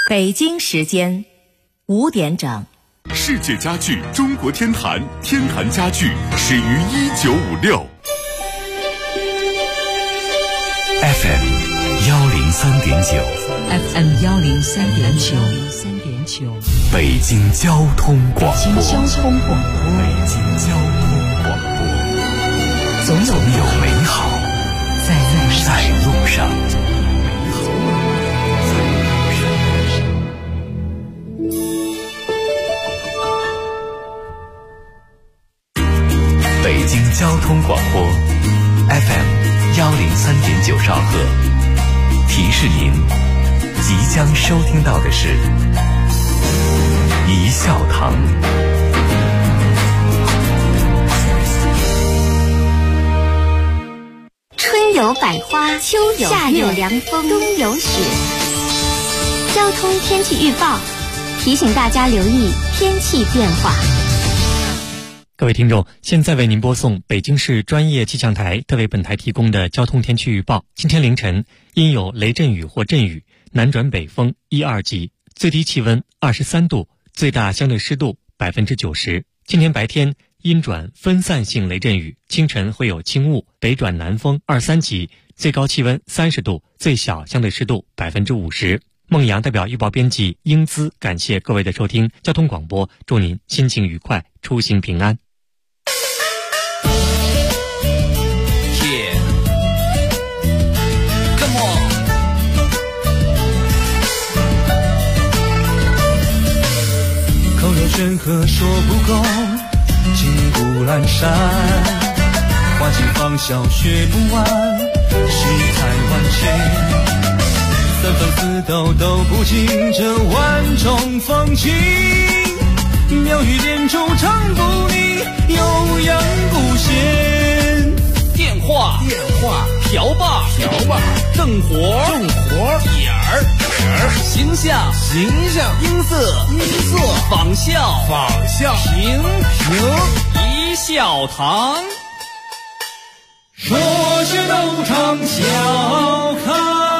北京时间5点整。 世界家具中国天坛，天坛家具始于1956。FM 103.9，FM 103.9， 北京交通广播， 北京交通广播，总有美好在路上。 北京交通广播 FM 103.9兆赫，提示您即将收听到的是一笑堂。 春有百花，秋有夏有凉风，冬有雪。交通天气预报提醒大家留意天气变化。 各位听众，现在为您播送北京市专业气象台特为本台提供的交通天气预报。今天凌晨阴有雷阵雨或阵雨，南转北风1、2级，最低气温23度，最大相对湿度90%。今天白天阴转分散性雷阵雨，清晨会有轻雾，北转南风2、3级，最高气温30度，最小相对湿度50%。孟阳代表预报编辑英姿感谢各位的收听，交通广播祝您心情愉快，出行平安。 口若悬河说不够，金谷阑珊，花尽芳笑学不完，世态万千，三分四斗都不尽这万种风情，妙语连珠唱不腻，悠扬不闲。 电话瓢把正活点儿形象音色仿效平一笑堂， 说学逗唱笑开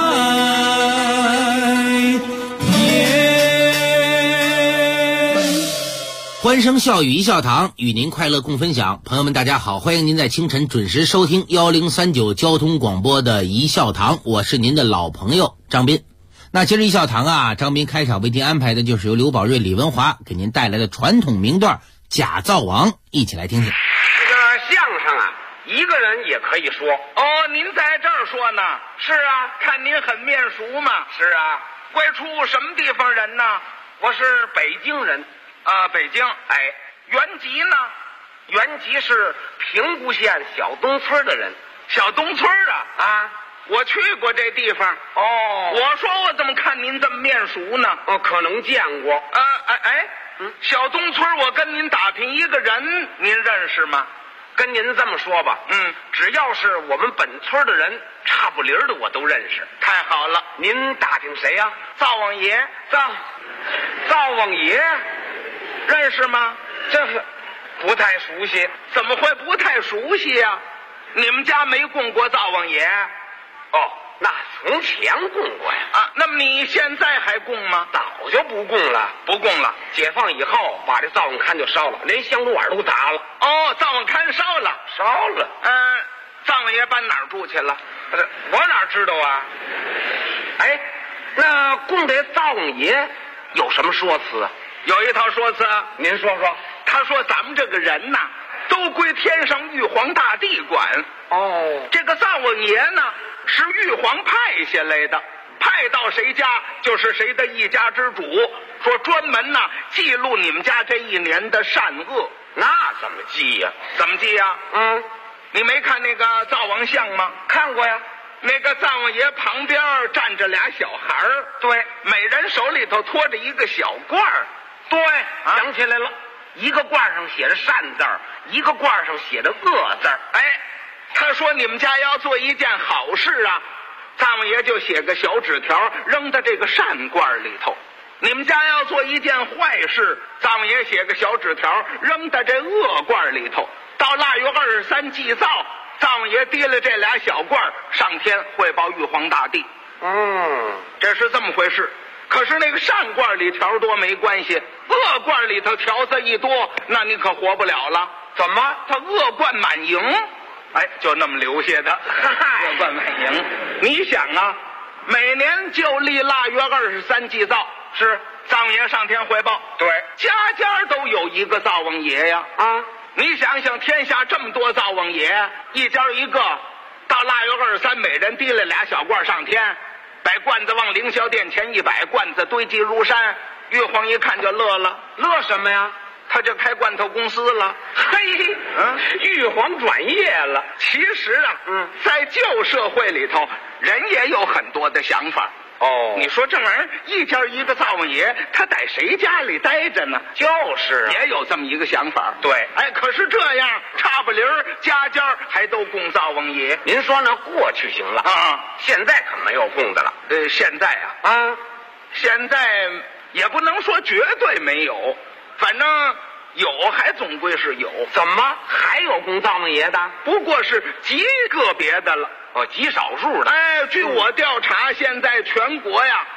颜。 欢声笑语一笑堂，与您快乐共分享。朋友们大家好，欢迎您在清晨准时收听1039交通广播的一笑堂，我是您的老朋友张斌。那今日一笑堂啊，张斌开场为您安排的就是由刘宝瑞、李文华给您带来的传统名段《假造王》，一起来听听。 这个相声啊，一个人也可以说。哦，您在这儿说呢？是啊，看您很面熟嘛。是啊，贵出什么地方人呢？我是北京人。北京。哎，原籍呢？原籍是平谷县小东村的人。小东村啊？我去过这地方。哦，我说我怎么看您这么面熟呢？哦，可能见过。小东村，我跟您打听一个人，您认识吗？跟您这么说吧，只要是我们本村的人，差不离的我都认识。太好了，您打听谁呀？灶王爷。灶王爷，认识吗？这是不太熟悉。怎么会不太熟悉呀？你们家没供过灶王爷？哦，那从前供过呀。那么你现在还供吗？早就不供了。不供了。解放以后把这灶王龛就烧了，连香炉碗都砸了。哦，灶王龛烧了。灶王爷搬哪儿住去了？我哪知道啊？哎，那供这灶王爷有什么说辞啊？有一套说辞，您说说。他说咱们这个人呐，都归天上玉皇大帝管。哦，这个灶王爷呢，是玉皇派下来的，派到谁家就是谁的一家之主，说专门呢记录你们家这一年的善恶。那怎么记呀？怎么记呀？你没看那个灶王像吗？看过呀。那个灶王爷旁边站着俩小孩儿，对，每人手里头托着一个小罐儿。对，想起来了，一个罐上写着善字儿，一个罐上写着恶字儿。哎，他说你们家要做一件好事啊，灶王爷就写个小纸条扔到这个善罐里头；你们家要做一件坏事，灶王爷写个小纸条扔到这恶罐里头。到腊月23祭灶，灶王爷提了这俩小罐上天汇报玉皇大帝。这是这么回事。 可是那个善罐里条多没关系，恶罐里头条子一多，那你可活不了了。怎么？他恶贯满盈，哎，就那么留下的。恶贯满盈，你想啊，每年就立腊月23祭灶，是灶王爷上天汇报，对，家家都有一个灶王爷呀。啊，你想想，天下这么多灶王爷，一家一个，到腊月23，每人提了俩小罐上天。把罐子往凌霄殿前一摆，罐子堆积如山。玉皇一看就乐了，乐什么呀？他就开罐头公司了。嘿，玉皇转业了。其实啊，在旧社会里头，人也有很多的想法。哦，你说这玩意儿一家一个灶王爷，他在谁家里待着呢？就是也有这么一个想法。对，哎，可是这样差不离儿，家家还都供灶王爷。您说呢？过去行了啊，现在可没有供的了。现在啊，现在也不能说绝对没有，反正有还总归是有。怎么还有供灶王爷的？不过是极个别的了。哦，极少数的。哎，据我调查，现在全国呀，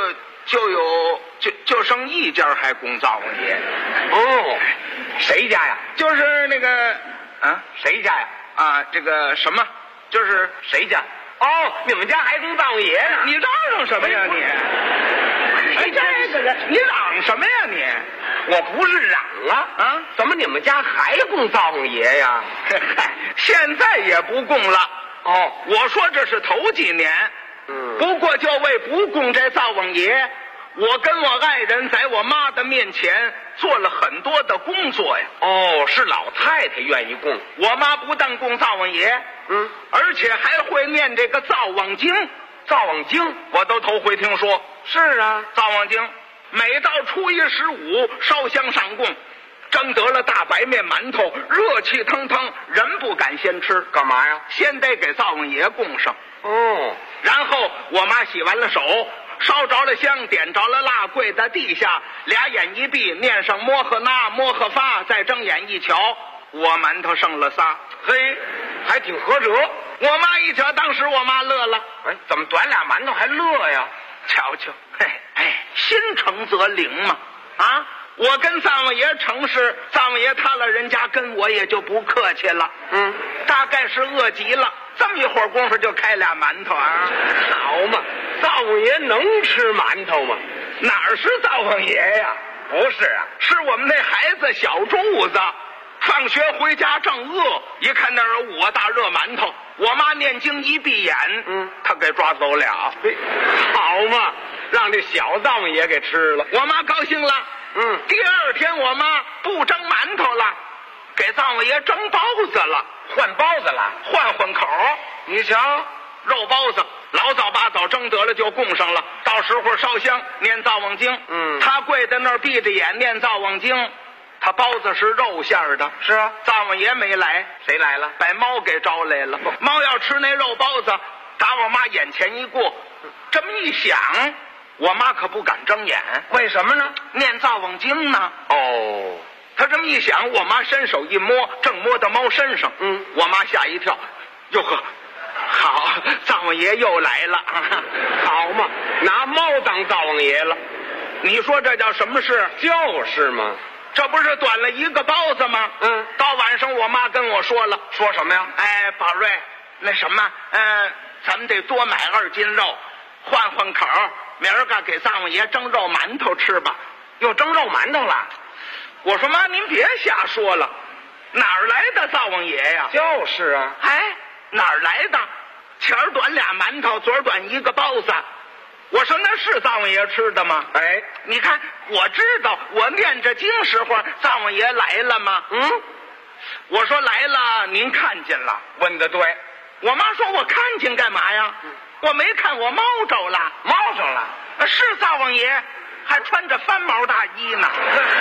就剩一家还供灶王爷。哦，谁家呀？就是那个谁家呀？啊，这个什么，就是谁家？哦，你们家还供灶王爷呢？你嚷嚷什么呀你？哎，这个你嚷什么呀你？我不是嚷啊，怎么你们家还供灶王爷呀？嗨，现在也不供了。哦，我说这是头几年，不过就为不供这灶王爷，我跟我爱人在我妈的面前做了很多的工作呀。哦，是老太太愿意供。我妈不但供灶王爷，而且还会念这个灶王经。灶王经我都头回听说。是啊，灶王经每到初一十五烧香上供，蒸得了大白面馒头，热气腾腾，人不敢先吃。干嘛呀？先得给灶王爷供上。哦，然后我妈洗完了手，烧着了香，点着了蜡，跪在地下，俩眼一闭，念上摩诃那摩诃发，再睁眼一瞧，我馒头剩了仨。嘿，还挺合辙。我妈一瞧，当时我妈乐了。哎，怎么短俩馒头还乐呀？瞧瞧，心诚则灵嘛。啊，我跟灶王爷成事，灶王爷他老人家跟我也就不客气了。大概是饿极了，这么一会儿功夫就开俩馒头啊。好嘛，灶王爷能吃馒头吗？哪儿是灶王爷呀？不是啊，是我们那孩子小柱子。放学回家正饿，一看那儿有5个大热馒头，我妈念经一闭眼，他给抓走俩。好嘛，让这小灶王爷给吃了，我妈高兴了。第二天我妈不蒸馒头了，给灶王爷蒸包子了，换包子了，换口。你瞧，肉包子老早八早蒸得了就供上了，到时候烧香念灶王经。他跪在那儿闭着眼念灶王经。他包子是肉馅儿的。是啊，灶王爷没来。谁来了？把猫给招来了。猫要吃那肉包子，打我妈眼前一过。这么一想，我妈可不敢睁眼。为什么呢？念灶王经呢。哦，他这么一想，我妈伸手一摸，正摸到猫身上。我妈吓一跳。哟呵，好，灶王爷又来了。好嘛，拿猫当灶王爷了。你说这叫什么事？就是嘛。这不是短了一个包子吗？到晚上我妈跟我说了。说什么呀？哎，宝瑞，那什么，咱们得多买2斤肉，换口，明儿个给灶王爷蒸肉馒头吃吧。又蒸肉馒头了？我说妈，您别瞎说了，哪儿来的灶王爷呀？就是啊。哎，哪儿来的？前儿短俩馒头，左儿短一个包子。我说那是灶王爷吃的吗？哎，你看我知道，我念着经时候，灶王爷来了吗？我说来了，您看见了？问得对。我妈说我看见干嘛呀？我没看，我猫着了。猫着了？是灶王爷，还穿着翻毛大衣呢。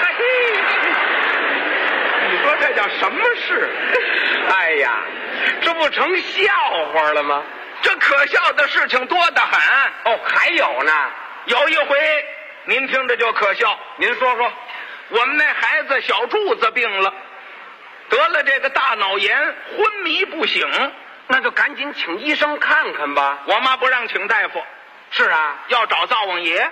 你说这叫什么事？哎呀，这不成笑话了吗？这可笑的事情多得很。哦，还有呢。有一回您听着就可笑。您说说。我们那孩子小柱子病了，得了这个大脑炎，昏迷不醒。那就赶紧请医生看看吧。我妈不让请大夫。是啊，要找灶王爷。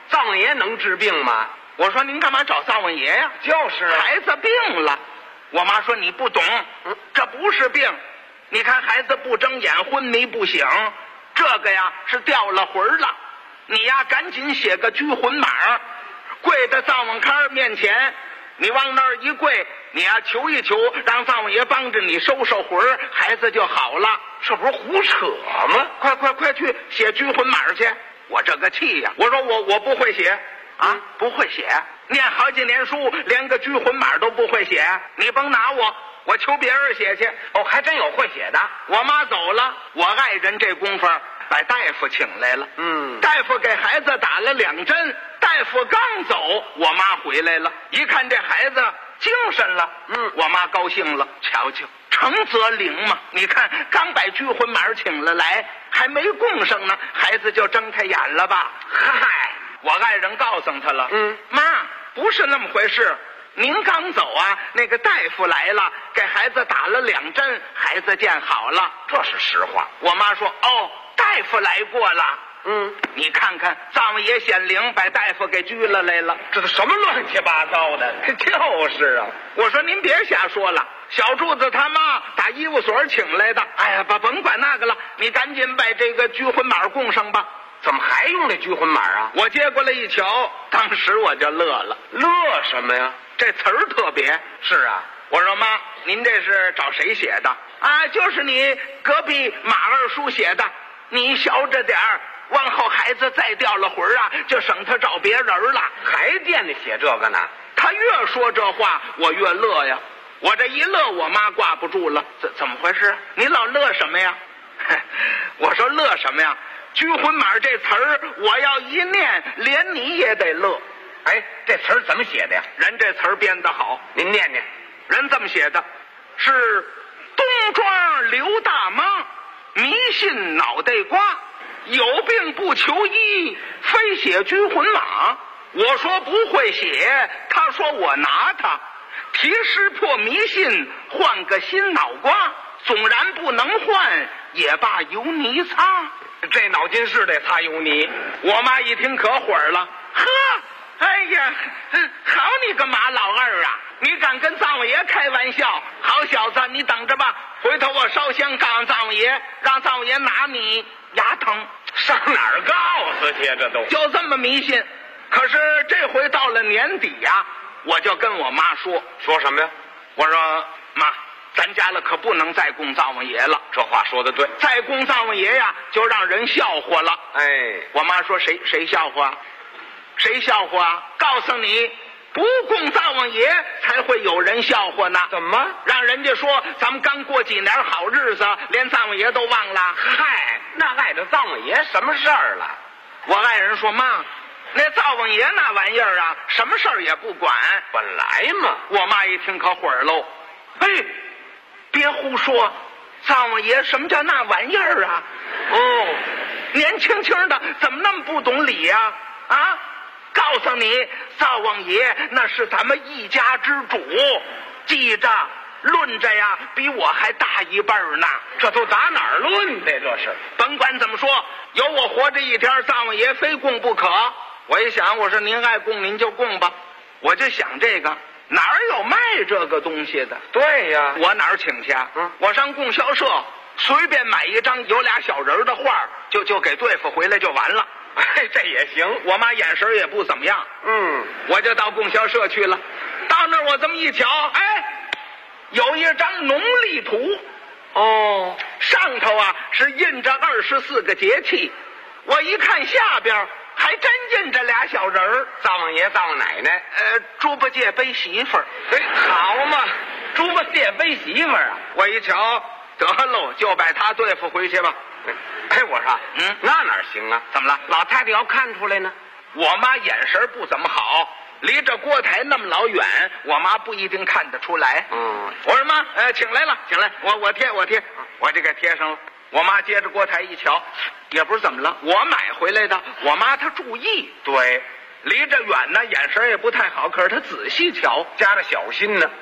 灶王爷能治病吗？ 我说您干嘛找灶王爷呀？ 就是啊， 孩子病了。我妈说你不懂，这不是病。你看孩子不睁眼，昏迷不醒，这个呀是掉了魂了。你呀赶紧写个拘魂码，跪在灶王龛面前，你往那儿一跪，你呀求一求，让灶王爷帮着你收收魂，孩子就好了。 这不是胡扯吗？ 快去写拘魂码去！我这个气呀！我说我不会写啊，不会写，念好几年书，连个拘魂码都不会写。你甭拿我求别人写去。 哦，还真有会写的。 我妈走了，我爱人这功夫把大夫请来了。大夫给孩子打了2针，大夫刚走，我妈回来了，一看这孩子精神了，我妈高兴了。瞧瞧，诚则灵嘛！你看，刚把拘魂码请了来，还没供上呢，孩子就睁开眼了吧？嗨，我爱人告诉他了，妈，不是那么回事。您刚走啊，那个大夫来了，给孩子打了2针，孩子见好了。 这是实话。 我妈说，哦，大夫来过了。你看看，灶王爷显灵，把大夫给拘了来了。 这都什么乱七八糟的？ 就是啊。我说您别瞎说了，小柱子他妈打医务所请来的。哎呀，甭管那个了，你赶紧把这个拘魂码供上吧。 怎么还用这拘魂码啊？ 我接过来一瞧，当时我就乐了。 乐什么呀？ 这词儿特别。 是啊。 我说妈，您这是找谁写的？啊，就是你隔壁马二叔写的。你小着点儿，往后孩子再掉了魂啊，就省他找别人了。 还惦记写这个呢？ 他越说这话，我越乐呀。我这一乐，我妈挂不住了。怎么回事？你老乐什么呀？我说乐什么呀？拘魂码这词儿，我要一念，连你也得乐。 哎，这词儿怎么写的呀？ 人这词儿编得好， 您念念。 人这么写的，是东庄刘大妈，迷信脑袋瓜，有病不求医，非写拘魂码。我说不会写，他说我拿它，提示破迷信，换个新脑瓜，纵然不能换，也罢油泥擦。 这脑筋是得擦油泥。 我妈一听可火了，呵，哎呀，好你个马老二啊！你敢跟灶王爷开玩笑？好小子，你等着吧，回头我烧香告诉灶王爷，让灶王爷拿你牙疼。 上哪儿告诉去？这都就这么迷信。可是这回到了年底呀，我就跟我妈说什么呀？ 我说妈，咱家了可不能再供灶王爷了。 这话说得对， 再供灶王爷呀，就让人笑话了。 哎， 我妈说谁笑话？谁笑话？告诉你，不供灶王爷才会有人笑话呢。 怎么？ 让人家说咱们刚过几年好日子，连灶王爷都忘了。 嗨，那碍着灶王爷什么事儿了？ 我爱人说妈，那灶王爷那玩意儿啊，什么事儿也不管。 本来嘛。 我妈一听可火喽，哎，别胡说，灶王爷什么叫那玩意儿啊？哦，年轻轻的怎么那么不懂理呀？啊，告诉你，灶王爷那是咱们一家之主，记着，论着呀，比我还大一辈儿呢。 这都打哪儿论的？这是甭管怎么说，有我活着一天，灶王爷非供不可。我一想，我说您爱供您就供吧。我就想这个哪儿有卖这个东西的？ 对呀， 我哪儿请去啊？我上供销社随便买一张有俩小人的画，就给对付回来就完了。 哎，这也行。 我妈眼神也不怎么样。我就到供销社去了。到那儿我这么一瞧，哎，有一张农历图。哦，上头啊是印着24个节气。我一看下边还真印着俩小人儿， 灶王爷、灶王奶奶， 猪八戒背媳妇儿。 哎，好嘛，猪八戒背媳妇儿啊！ 我一瞧，得喽，就把他对付回去吧。 哎，我说，那哪行啊？ 怎么了？ 老太太要看出来呢？ 我妈眼神不怎么好，离着锅台那么老远，我妈不一定看得出来。我说妈，请来了，请来，我贴，我就给贴上了。我妈接着锅台一瞧，也不是怎么了，我买回来的。我妈她注意， 对， 离着远呢，眼神也不太好，可是她仔细瞧， 加着小心呢。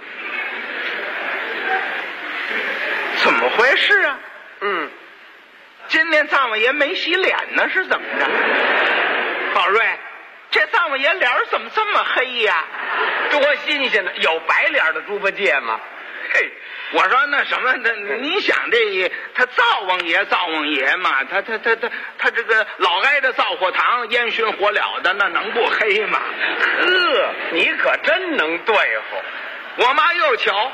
怎么回事啊？今天灶王爷没洗脸呢，是怎么着？宝瑞， 这灶王爷脸怎么这么黑呀？ 多新鲜呢！有白脸的猪八戒吗？ 嘿，我说那什么，你想他灶王爷嘛，他这个老挨着灶火堂烟熏火燎的，那能不黑吗？ 你可真能对付。 我妈又瞧，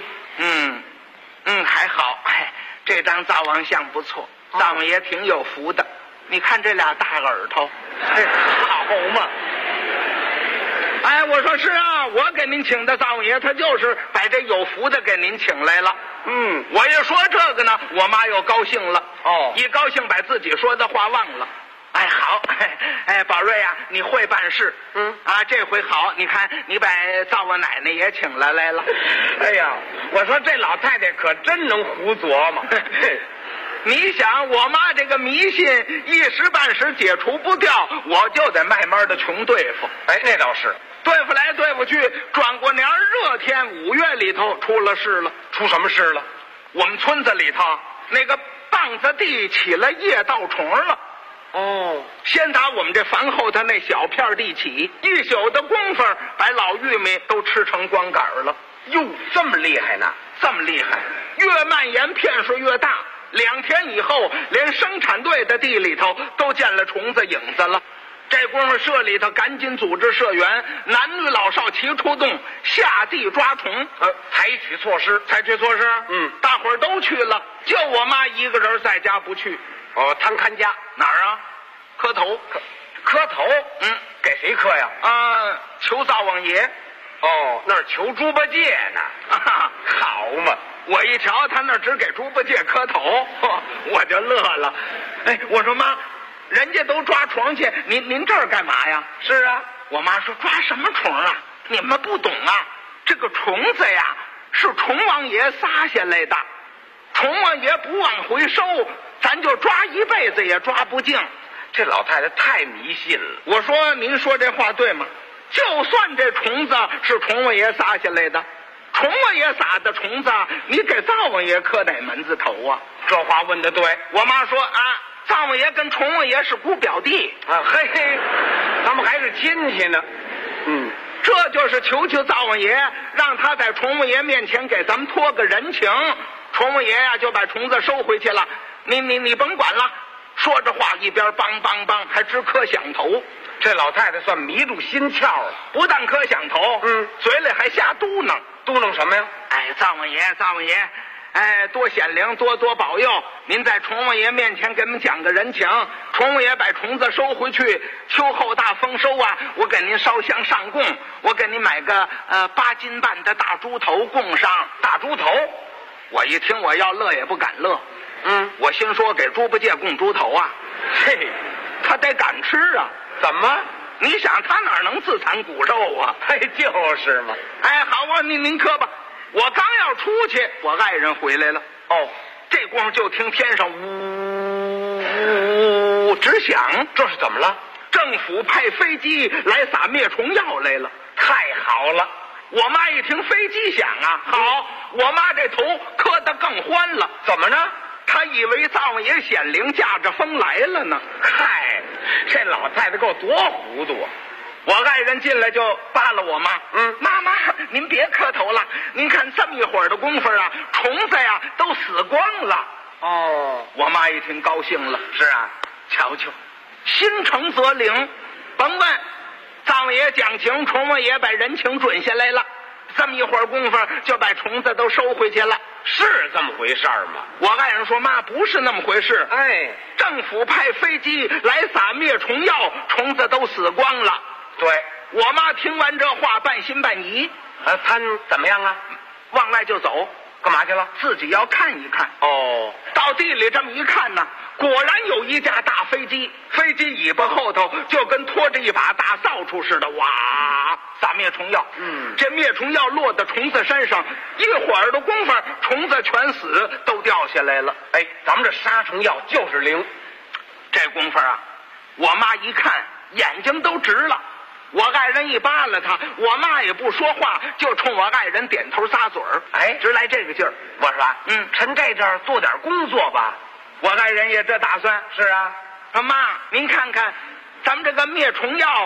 还好，哎，这张灶王像不错，灶王爷挺有福的。你看这俩大耳朵， 好嘛！ 哎，我说是啊，我给您请的灶王爷，他就是把这有福的给您请来了。我一说这个呢，我妈又高兴了。一高兴把自己说的话忘了。哎，好，哎，宝瑞啊，你会办事。这回好，你看你把灶王奶奶也请来了。 哎呀，我说这老太太可真能胡琢磨。 你想我妈这个迷信一时半时解除不掉，我就得慢慢的穷对付。 哎，那倒是， 对付来对付去，转过年热天5月里头出了事了。 出什么事了？ 我们村子里头那个棒子地起了夜盗虫了。先打我们这房后头那小片地起，一宿的功夫把老玉米都吃成光杆了。 哟，这么厉害呢？ 这么厉害，越蔓延片数越大。2天以后，连生产队的地里头都见了虫子影子了。这功夫社里头赶紧组织社员，男女老少齐出动，下地抓虫。 采取措施。 大伙儿都去了，就我妈一个人在家不去。 当看家。 哪儿啊？磕头。 磕头？给谁磕呀？ 求灶王爷。 那儿求猪八戒呢。好嘛！ 我一瞧他那只给猪八戒磕头，我就乐了。哎，我说妈，人家都抓虫去，您这儿干嘛呀？ 是啊， 我妈说抓什么虫啊？你们不懂啊，这个虫子呀是虫王爷撒下来的，虫王爷不往回收，咱就抓一辈子也抓不净。 这老太太太迷信了。 我说您说这话对吗？就算这虫子是虫王爷撒下来的，虫王爷撒的虫子，你给灶王爷磕哪门子头啊？ 这话问得对。 我妈说灶王爷跟虫王爷是姑表弟嘿，他们还是亲戚呢。 这就是求求灶王爷，让他在虫王爷面前给咱们托个人情。虫王爷呀就把虫子收回去了，你甭管了。说着话一边梆梆梆还直磕响头。 这老太太算迷住心窍了， 不但磕响头，嘴里还瞎嘟囔。 嘟囔什么呀？ 哎，灶王爷，哎，多显灵，多保佑！您在虫王爷面前给我们讲个人情，虫王爷把虫子收回去，秋后大丰收啊！我给您烧香上供，我给您买个8斤半的大猪头供上。 大猪头， 我一听我要乐也不敢乐。我心说给猪八戒供猪头啊，嘿，他得敢吃啊。 怎么？ 你想他哪能自残骨肉啊？ 嘿，就是嘛。 哎，好啊，您磕吧。我刚要出去，我爱人回来了。这功夫就听天上呜呜直响。 这是怎么了？ 政府派飞机来撒灭虫药来了。 太好了！ 我妈一听飞机响啊，好，我妈这头磕得更欢了。 怎么呢？ 他以为灶王爷显灵驾着风来了呢。 嗨，这老太太够多糊涂啊！ 我爱人进来就扒拉我妈，妈，您别磕头了，您看这么一会儿的功夫啊，虫子呀都死光了。我妈一听高兴了， 是啊， 瞧瞧，心诚则灵，甭问，灶王爷讲情，虫王爷把人情准下来了。这么一会儿功夫就把虫子都收回去了。 是这么回事吗？ 我爱人说妈，不是那么回事。政府派飞机来撒灭虫药，虫子都死光了。 对， 我妈听完这话半信半疑。 他怎么样啊？ 往外就走。 干嘛去了？ 自己要看一看。到地里这么一看呢，果然有一架大飞机，飞机尾巴后头就跟拖着一把大扫帚似的，哇，撒灭虫药。这灭虫药落到虫子身上，一会儿的功夫，虫子全死，都掉下来了。 哎，咱们这杀虫药就是灵。 这功夫啊，我妈一看眼睛都直了。我爱人一扒拉他，我妈也不说话，就冲我爱人点头撒嘴儿。直来这个劲儿。 我说趁这阵儿做点工作吧。 我爱人也这打算。 是啊， 说妈，您看看，咱们这个灭虫药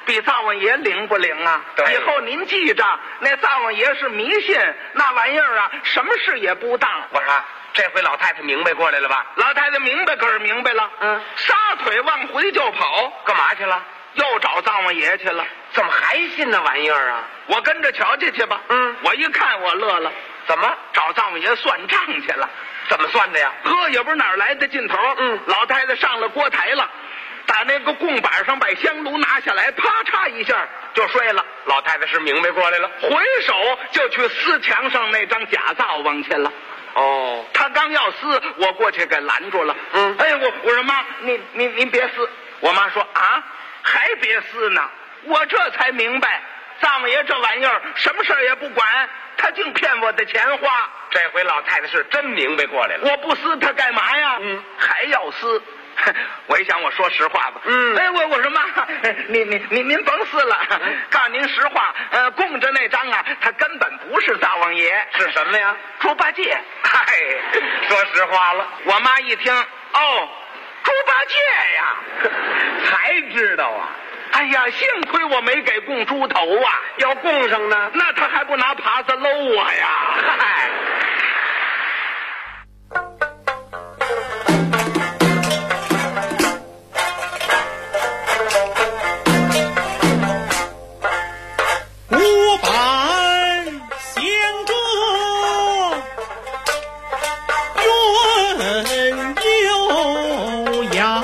比灶王爷灵不灵啊？ 对， 以后您记着，那灶王爷是迷信，那玩意儿啊，什么事也不当。 我说这回老太太明白过来了吧？ 老太太明白可是明白了，撒腿往回就跑， 干嘛去了？ 又找灶王爷去了。 怎么还信那玩意儿啊？ 我跟着瞧去吧。我一看我乐了， 怎么找灶王爷算账去了？ 怎么算的呀？ 呵，也不知哪儿来的劲头。老太太上了锅台了，打那个供板上把香炉拿下来，啪嚓一下就睡了。 老太太是明白过来了， 回手就去撕墙上那张假灶王去了。 哦， 他刚要撕，我过去给拦住了。哎，我说妈，您别撕。我妈说啊，还别撕呢。我这才明白，灶王爷这玩意儿什么事儿也不管，他净骗我的钱花。 这回老太太是真明白过来了。 我不撕他干嘛呀？还要撕。我一想，我说实话吧。哎，我说妈，您甭撕了。告诉您实话，供着那张啊，他根本不是灶王爷， 是什么呀？ 猪八戒。 嗨，说实话了。 我妈一听，哦，猪八戒呀， 才知道啊。 哎呀，幸亏我没给供猪头啊， 要供上呢， 那他还不拿耙子搂我呀？嗨。 五板相着远悠扬，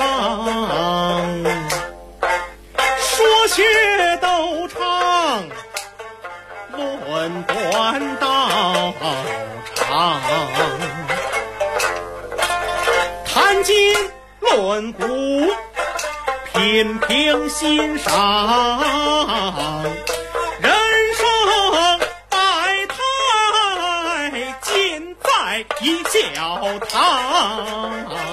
说学逗唱论断道场，谈经论古品评欣赏，人生百态尽在一教堂。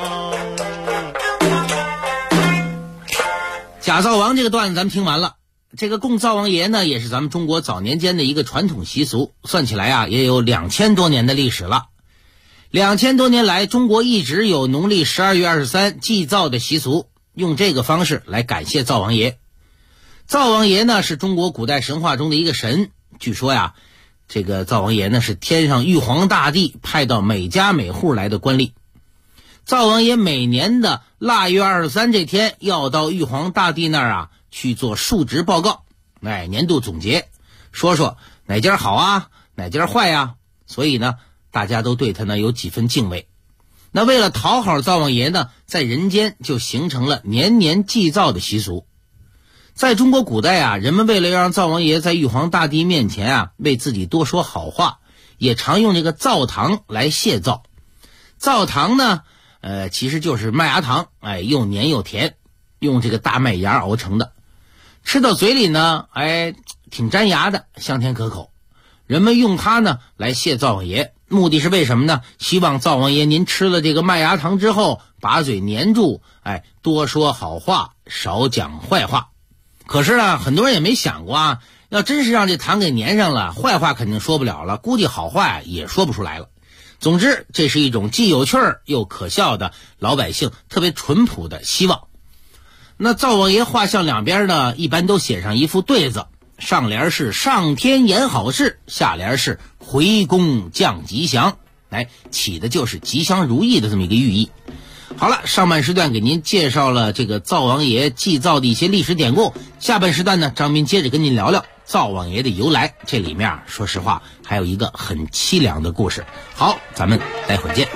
假灶王这个段子咱们听完了。这个供灶王爷呢，也是咱们中国早年间的一个传统习俗，算起来啊，也有2000多年的历史了。2000多年来，中国一直有农历12月23祭灶的习俗，用这个方式来感谢灶王爷。灶王爷呢，是中国古代神话中的一个神。据说呀，这个灶王爷呢，是天上玉皇大帝派到每家每户来的官吏。灶王爷每年的腊月23这天，要到玉皇大帝那儿啊去做述职报告，年度总结，说说哪家好啊，哪家坏呀。所以呢，大家都对他呢有几分敬畏。那为了讨好灶王爷呢，在人间就形成了年年祭灶的习俗。在中国古代啊，人们为了让灶王爷在玉皇大帝面前啊为自己多说好话，也常用这个灶糖来谢灶。灶糖呢，其实就是麦芽糖，又黏又甜，用这个大麦芽熬成的，吃到嘴里呢，挺粘牙的，香甜可口。人们用它呢来谢灶王爷，目的是为什么呢？希望灶王爷您吃了这个麦芽糖之后，把嘴粘住，多说好话，少讲坏话。可是呢，很多人也没想过啊，要真是让这糖给粘上了，坏话肯定说不了了，估计好话也说不出来了。总之，这是一种既有趣儿又可笑的老百姓特别淳朴的希望。那灶王爷画像两边呢，一般都写上一副对子，上联是上天言好事，下联是回宫降吉祥，起的就是吉祥如意的这么一个寓意。好了，上半时段给您介绍了这个灶王爷祭灶的一些历史典故，下半时段呢，张斌接着跟您聊聊灶王爷的由来。这里面说实话还有一个很凄凉的故事。好，咱们待会儿见。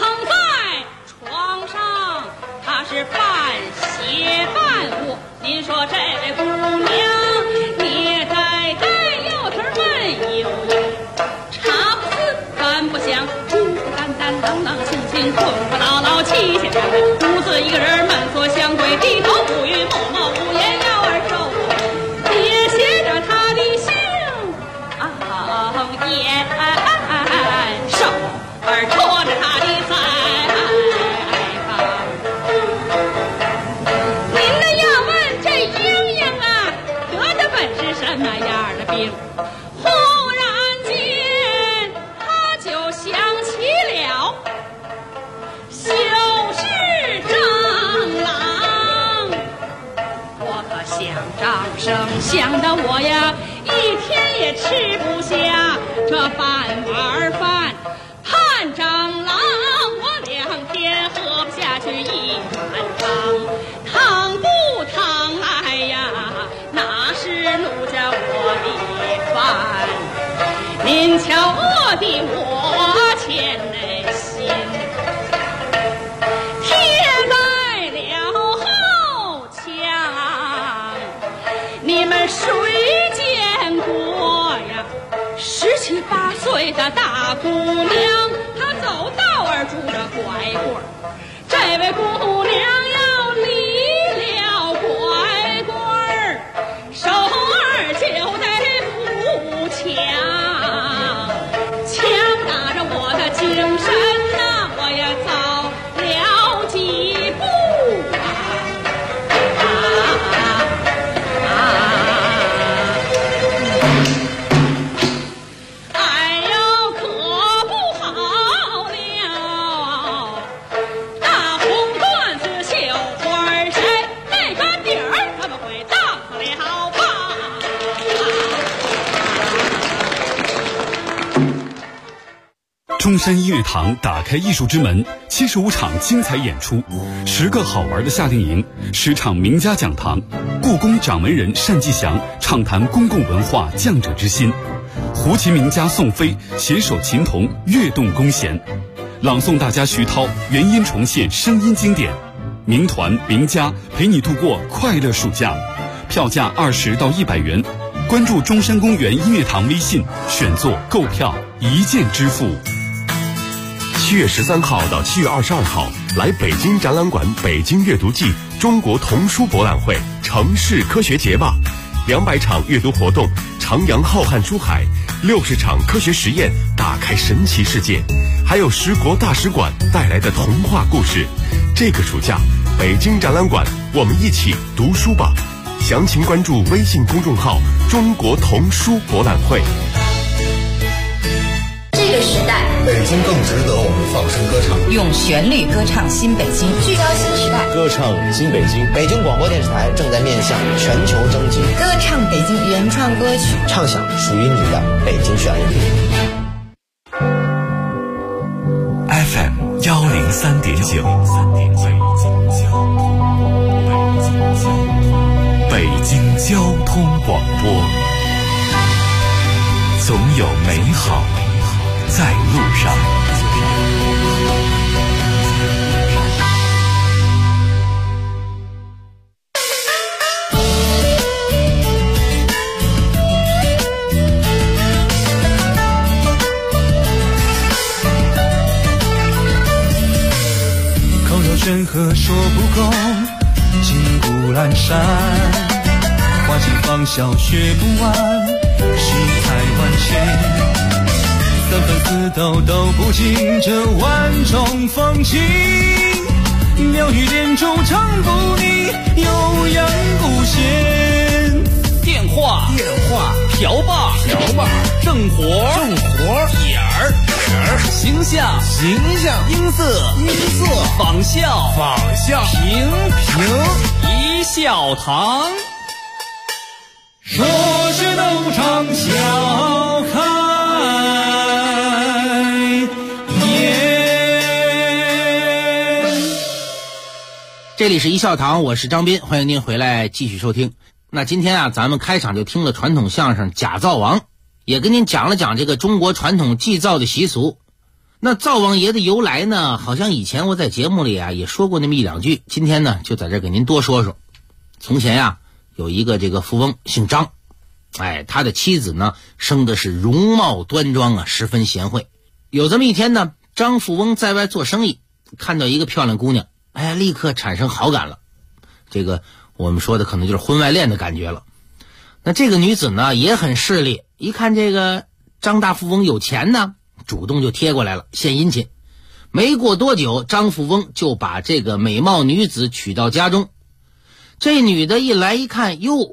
您说什么样的病。忽然间他就想起了修士蟑螂，我可想张生，想得我呀一天也吃不下这半碗饭。盼蟑螂我2天喝不下去一碗汤，汤不汤哎呀，那是奴家我的饭。您瞧饿的我前内心贴在了后墙，你们谁见过呀？17、8岁的大姑娘，她走道儿拄着拐棍儿，这位姑娘要离了拐棍儿，手儿就得扶墙，枪打着我的精神呐，我也早了几步哎呦，可不好了！大红缎子绣花针，那个底儿他们会当了吧？ 中山音乐堂打开艺术之门，75场精彩演出，10个好玩的夏令营，10场名家讲堂，故宫掌门人单霁翔畅谈公共文化匠者之心，胡琴名家宋飞携手琴童跃动弓弦，朗诵大家徐涛原音重现声音经典，名团名家陪你度过快乐暑假，票价20到100元，关注中山公园音乐堂微信，选座购票一键支付。 7月13号到7月22号，来北京展览馆北京阅读季中国童书博览会城市科学节吧，200场阅读活动，徜徉浩瀚书海，60场科学实验，打开神奇世界，还有10国大使馆带来的童话故事。这个暑假，北京展览馆，我们一起读书吧！详情关注微信公众号“中国童书博览会”。 这个时代， 北京更值得我们放声歌唱， 用旋律歌唱新北京，聚焦新时代， 歌唱新北京。北京广播电视台正在面向全球征集， 歌唱北京原创歌曲， 唱响属于你的北京旋律。 FM 103.9，北京交通广播，总有美好在路上。 口有悬河说不够，金谷阑珊，花尽芳笑学不完，世态万千。3分4斗都不尽这万种风情，妙语连珠唱不腻，悠扬不闲。 电话瓢把正活点儿形象音色仿效平一笑堂。 说是斗场笑看这里是一笑堂，我是张斌，欢迎您回来继续收听。那今天啊，咱们开场就听了传统相声假灶王，也跟您讲了讲这个中国传统祭灶的习俗。那灶王爷的由来呢，好像以前我在节目里啊也说过那么1、2句，今天呢就在这给您多说说。从前啊，有一个这个富翁姓张，他的妻子呢生的是容貌端庄啊，十分贤惠。有这么一天呢，张富翁在外做生意，看到一个漂亮姑娘，立刻产生好感了。这个我们说的可能就是婚外恋的感觉了。那这个女子呢也很势利，一看这个张大富翁有钱呢，主动就贴过来了，献殷勤。没过多久，张富翁就把这个美貌女子娶到家中。这女的一来一看，哟，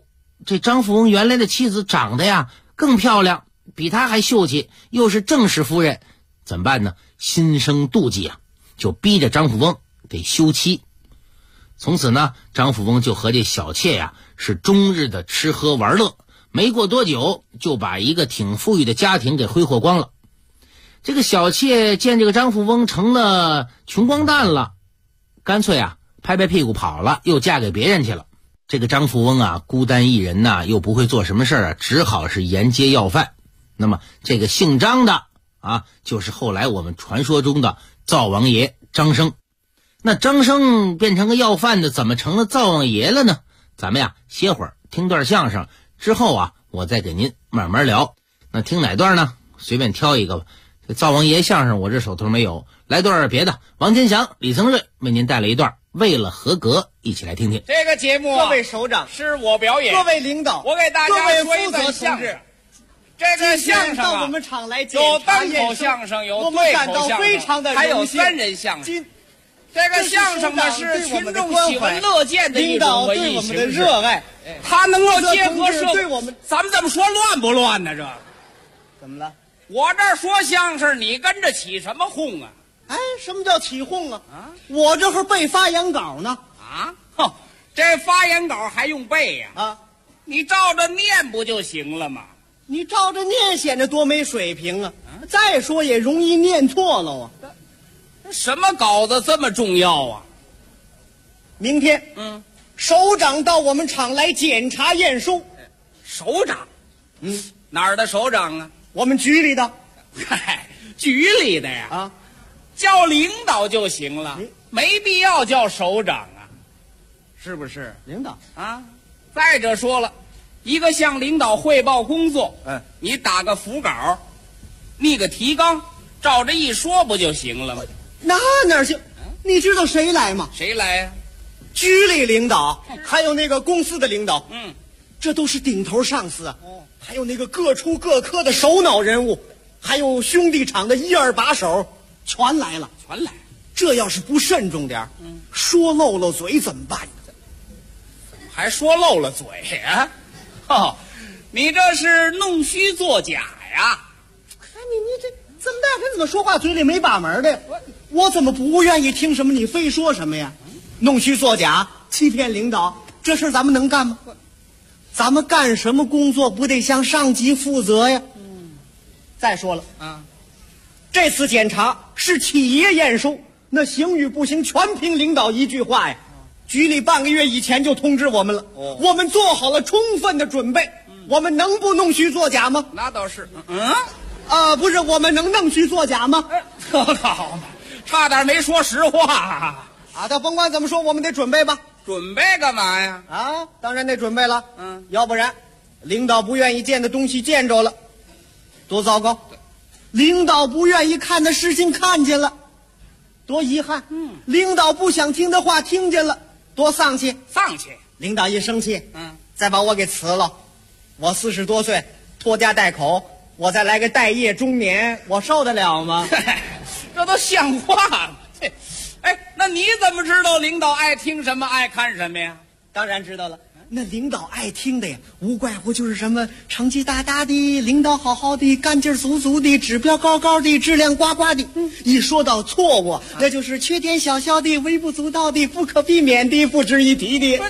这张富翁原来的妻子长得呀更漂亮，比他还秀气，又是正室夫人，怎么办呢？心生妒忌啊，就逼着张富翁得休妻。从此呢，张富翁就和这小妾呀是终日的吃喝玩乐，没过多久就把一个挺富裕的家庭给挥霍光了。这个小妾见这个张富翁成了穷光蛋了，干脆啊拍拍屁股跑了，又嫁给别人去了。这个张富翁啊孤单一人呐，又不会做什么事啊，只好是沿街要饭。那么这个姓张的啊，就是后来我们传说中的灶王爷张生。那张生变成个要饭的，怎么成了灶王爷了呢？咱们呀歇会儿听段相声，之后啊我再给您慢慢聊。那听哪段呢？随便挑一个吧。这灶王爷相声我这手头没有，来段别的。王天祥、李增瑞为您带来一段为了合格，一起来听听。 这个节目各位首长是我表演， 各位领导， 我给大家说一段相声。这个相声到我们场来有单口相声，有对口相声，还有三人相声。这个相声呢是群众喜闻乐见的一种文艺形式， 领导对我们的热爱， 它能够结合社会。 对我们， 咱们这么说乱不乱呢？这怎么了？ 我这儿说相声，你跟着起什么哄啊？ 哎，什么叫起哄啊？我这会背发言稿呢。 哼，这发言稿还用背呀？你照着念不就行了吗？ 你照着念显得多没水平啊！再说也容易念错了啊。 什么稿子这么重要啊？ 明天，首长到我们厂来检查验收。 首长？哪儿的首长啊？ 我们局里的。 嗨，局里的呀？叫领导就行了，没必要叫首长啊，是不是？ 领导啊。再者说了，一个向领导汇报工作，你打个腹稿，拟个提纲，照着一说不就行了吗？ 那哪行？你知道谁来吗？ 谁来呀？ 局里领导，还有那个公司的领导，这都是顶头上司啊。还有那个各处各科的首脑人物，还有兄弟厂的1、2把手，全来了。 全来。 这要是不慎重点，说漏了嘴怎么办？ 还说漏了嘴啊？你这是弄虚作假呀！ 你这这么大人怎么说话嘴里没把门的？我怎么不愿意听什么你非说什么呀？弄虚作假，欺骗领导，这事咱们能干吗？咱们干什么工作不得向上级负责呀？再说了，这次检查是企业验收，那行与不行全凭领导一句话呀。局里半个月以前就通知我们了，我们做好了充分的准备，我们能不弄虚作假吗？ 那倒是。 不是，我们能弄虚作假吗？ 好，差点没说实话他甭管怎么说，我们得准备吧。 准备干嘛呀？ 当然得准备了。要不然领导不愿意见的东西见着了，多糟糕；领导不愿意看的事情看见了，多遗憾；领导不想听的话听见了，多丧气。领导一生气，再把我给辞了，我40多岁，拖家带口，我再来个待业中年，我受得了吗？ 这都像话吗？哎，那你怎么知道领导爱听什么爱看什么呀？ 当然知道了，那领导爱听的呀，无怪乎就是什么成绩大大的，领导好好的，干劲足足的，指标高高的，质量呱呱的。一说到错误，那就是缺点小小的，微不足道的，不可避免的，不值一提的。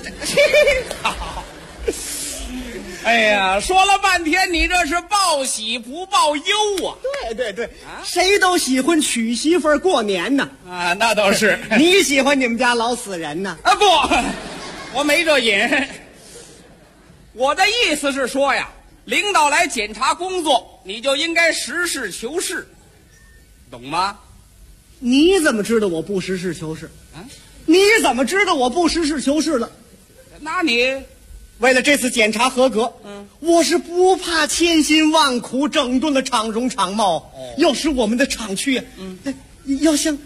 哎呀，说了半天，你这是报喜不报忧啊！ 对，谁都喜欢娶媳妇儿过年呢。 那倒是。 你喜欢你们家老死人呢？ 不，我没这瘾。我的意思是说呀，领导来检查工作，你就应该实事求是，懂吗？ 你怎么知道我不实事求是？你怎么知道我不实事求是了？ 那你为了这次检查合格，我是不怕千辛万苦整顿了厂容厂貌，要使我们的厂区要像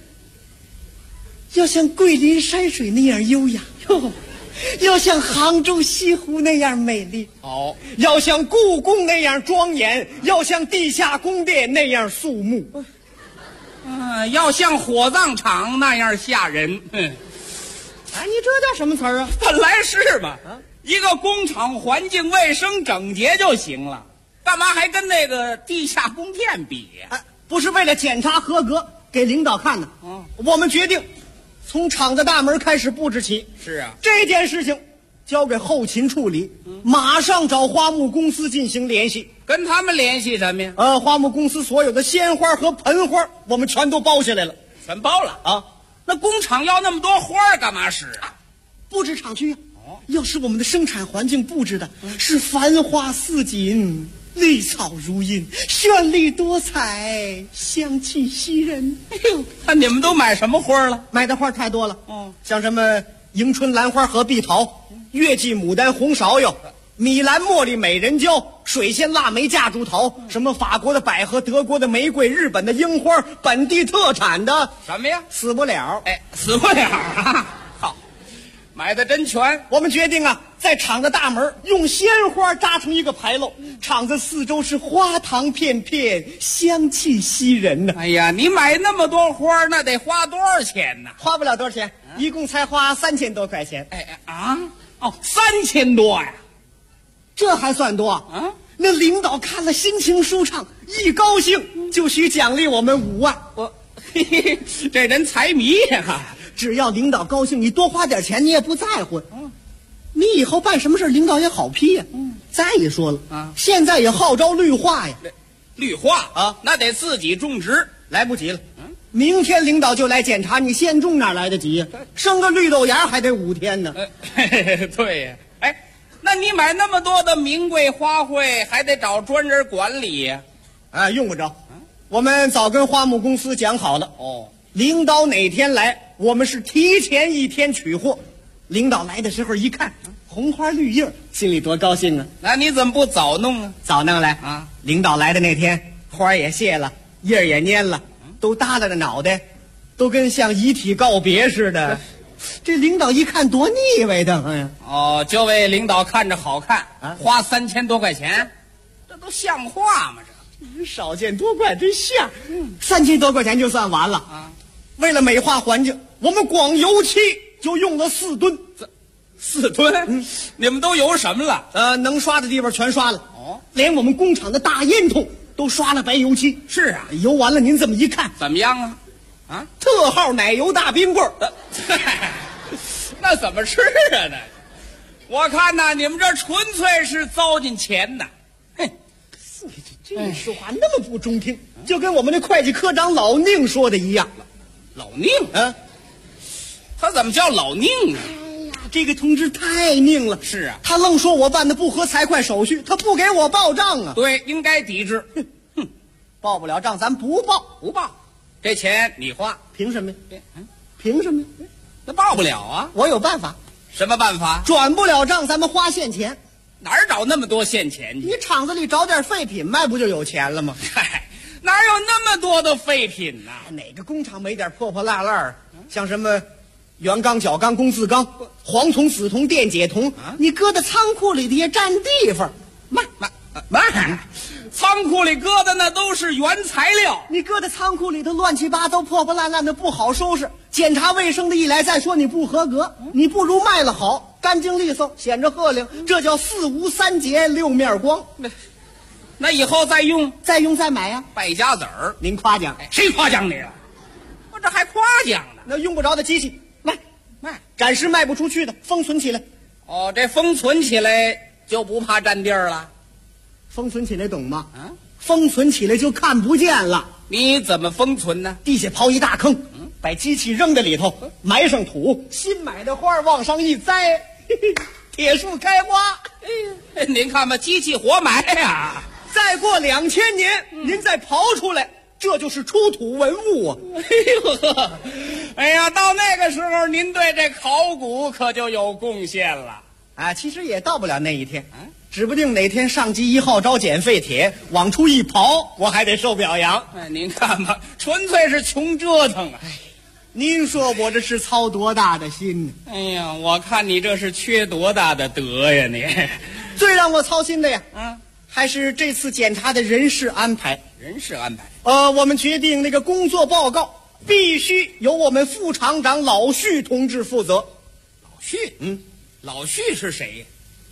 桂林山水那样优雅，要像杭州西湖那样美丽，要像故宫那样庄严，要像地下宫殿那样肃穆， 要像火葬场那样吓人。 你这叫什么词儿啊？ 本来是嘛。 一个工厂环境卫生整洁就行了，干嘛还跟那个地下宫殿比呀？ 不是为了检查合格给领导看的。我们决定从厂子大门开始布置起。 是啊， 这件事情交给后勤处理，马上找花木公司进行联系。 跟他们联系什么呀？ 花木公司所有的鲜花和盆花我们全都包下来了。 全包了啊？那工厂要那么多花干嘛使啊？ 布置厂区啊。要是我们的生产环境布置的是繁花似锦、绿草如茵、绚丽多彩、香气袭人。 哎呦，那你们都买什么花了？ 买的花太多了。像什么迎春兰花和碧桃、月季牡丹红芍药、米兰茉莉美人蕉、水仙腊梅夹竹桃，什么法国的百合、德国的玫瑰、日本的樱花，本地特产的什么呀？ 死不了。 死不了啊！好，买的真全。 我们决定啊，在厂子大门用鲜花扎成一个牌楼，厂子四周是花堂片片，香气袭人呢。 哎呀，你买那么多花，那得花多少钱呢？ 花不了多少钱，一共才花3000多块钱。 3000多呀， 这还算多啊？那领导看了心情舒畅，一高兴就许奖励我们5万。 这人财迷呀！ 只要领导高兴，你多花点钱你也不在乎。你以后办什么事领导也好批呀。再一说了现在也号召绿化呀。 绿化啊，那得自己种植， 来不及了。明天领导就来检查，你现种哪来得及呀？生个绿豆芽还得5天呢。 对呀。那你买那么多的名贵花卉，还得找专人管理呀？ 用不着。我们早跟花木公司讲好了。领导哪天来，我们是提前1天取货。领导来的时候一看红花绿叶，心里多高兴啊！ 那你怎么不早弄啊？ 早弄来啊！领导来的那天，花也谢了，叶也蔫了，都耷拉着脑袋，都跟向遗体告别似的。这领导一看多腻歪的呀！ 就为领导看着好看花3000多块钱，这都像话吗？ 这少见多怪，真像。3000多块钱就算完了为了美化环境，我们光油漆就用了4吨。 4吨？你们都油什么了？ 能刷的地方全刷了。连我们工厂的大烟囱都刷了白油漆。 是啊， 油完了您这么一看， 怎么样啊？ 特号奶油大冰棍儿。 那怎么吃啊？那我看呐，你们这纯粹是糟践钱呐！ 这说话那么不中听，就跟我们的会计科长老宁说的一样。 老宁他怎么叫老宁呢？ 这个同志太拧了。 是啊， 他愣说我办的不合财会手续，他不给我报账啊。 对，应该抵制。 报不了账咱不报。 不报，这钱你花。 凭什么呀？凭什么呀？ 那报不了啊。 我有办法。 什么办法？ 转不了账咱们花现钱。 哪儿找那么多现钱去？ 你厂子里找点废品卖不就有钱了吗？ 哪有那么多的废品呢？ 哪个工厂没点破破烂烂？像什么原钢、角钢、工字钢、黄铜、紫铜、电解铜，你搁在仓库里的也占地方。卖，仓库里搁的那都是原材料，你搁在仓库里头乱七八糟、破破烂烂的不好收拾。检查卫生的一来，再说你不合格，你不如卖了好，干净利索，显着鹤龄。这叫4无3节6面光。 那以后再用再买呀， 败家子儿。 您夸奖， 谁夸奖你了？我这还夸奖呢。 那用不着的机器卖，暂时卖不出去的封存起来。 这封存起来就不怕占地儿了。 封存起来懂吗？封存起来就看不见了。 你怎么封存呢？ 地下刨一大坑，把机器扔在里头，埋上土，新买的花往上一栽，铁树开花。 您看吧，机器活埋呀。 再过2000年，您再刨出来，这就是出土文物啊！ 哎呀，到那个时候，您对这考古可就有贡献了啊！其实也到不了那一天，指不定哪天上级一号召捡废铁，往出一刨，我还得受表扬。 您看吧，纯粹是穷折腾啊！ 您说我这是操多大的心呢？ 哎呀，我看你这是缺多大的德呀！你最让我操心的呀，还是这次检查的人事安排。我们决定那个工作报告必须由我们副厂长老徐同志负责。 老徐？老徐是谁呀？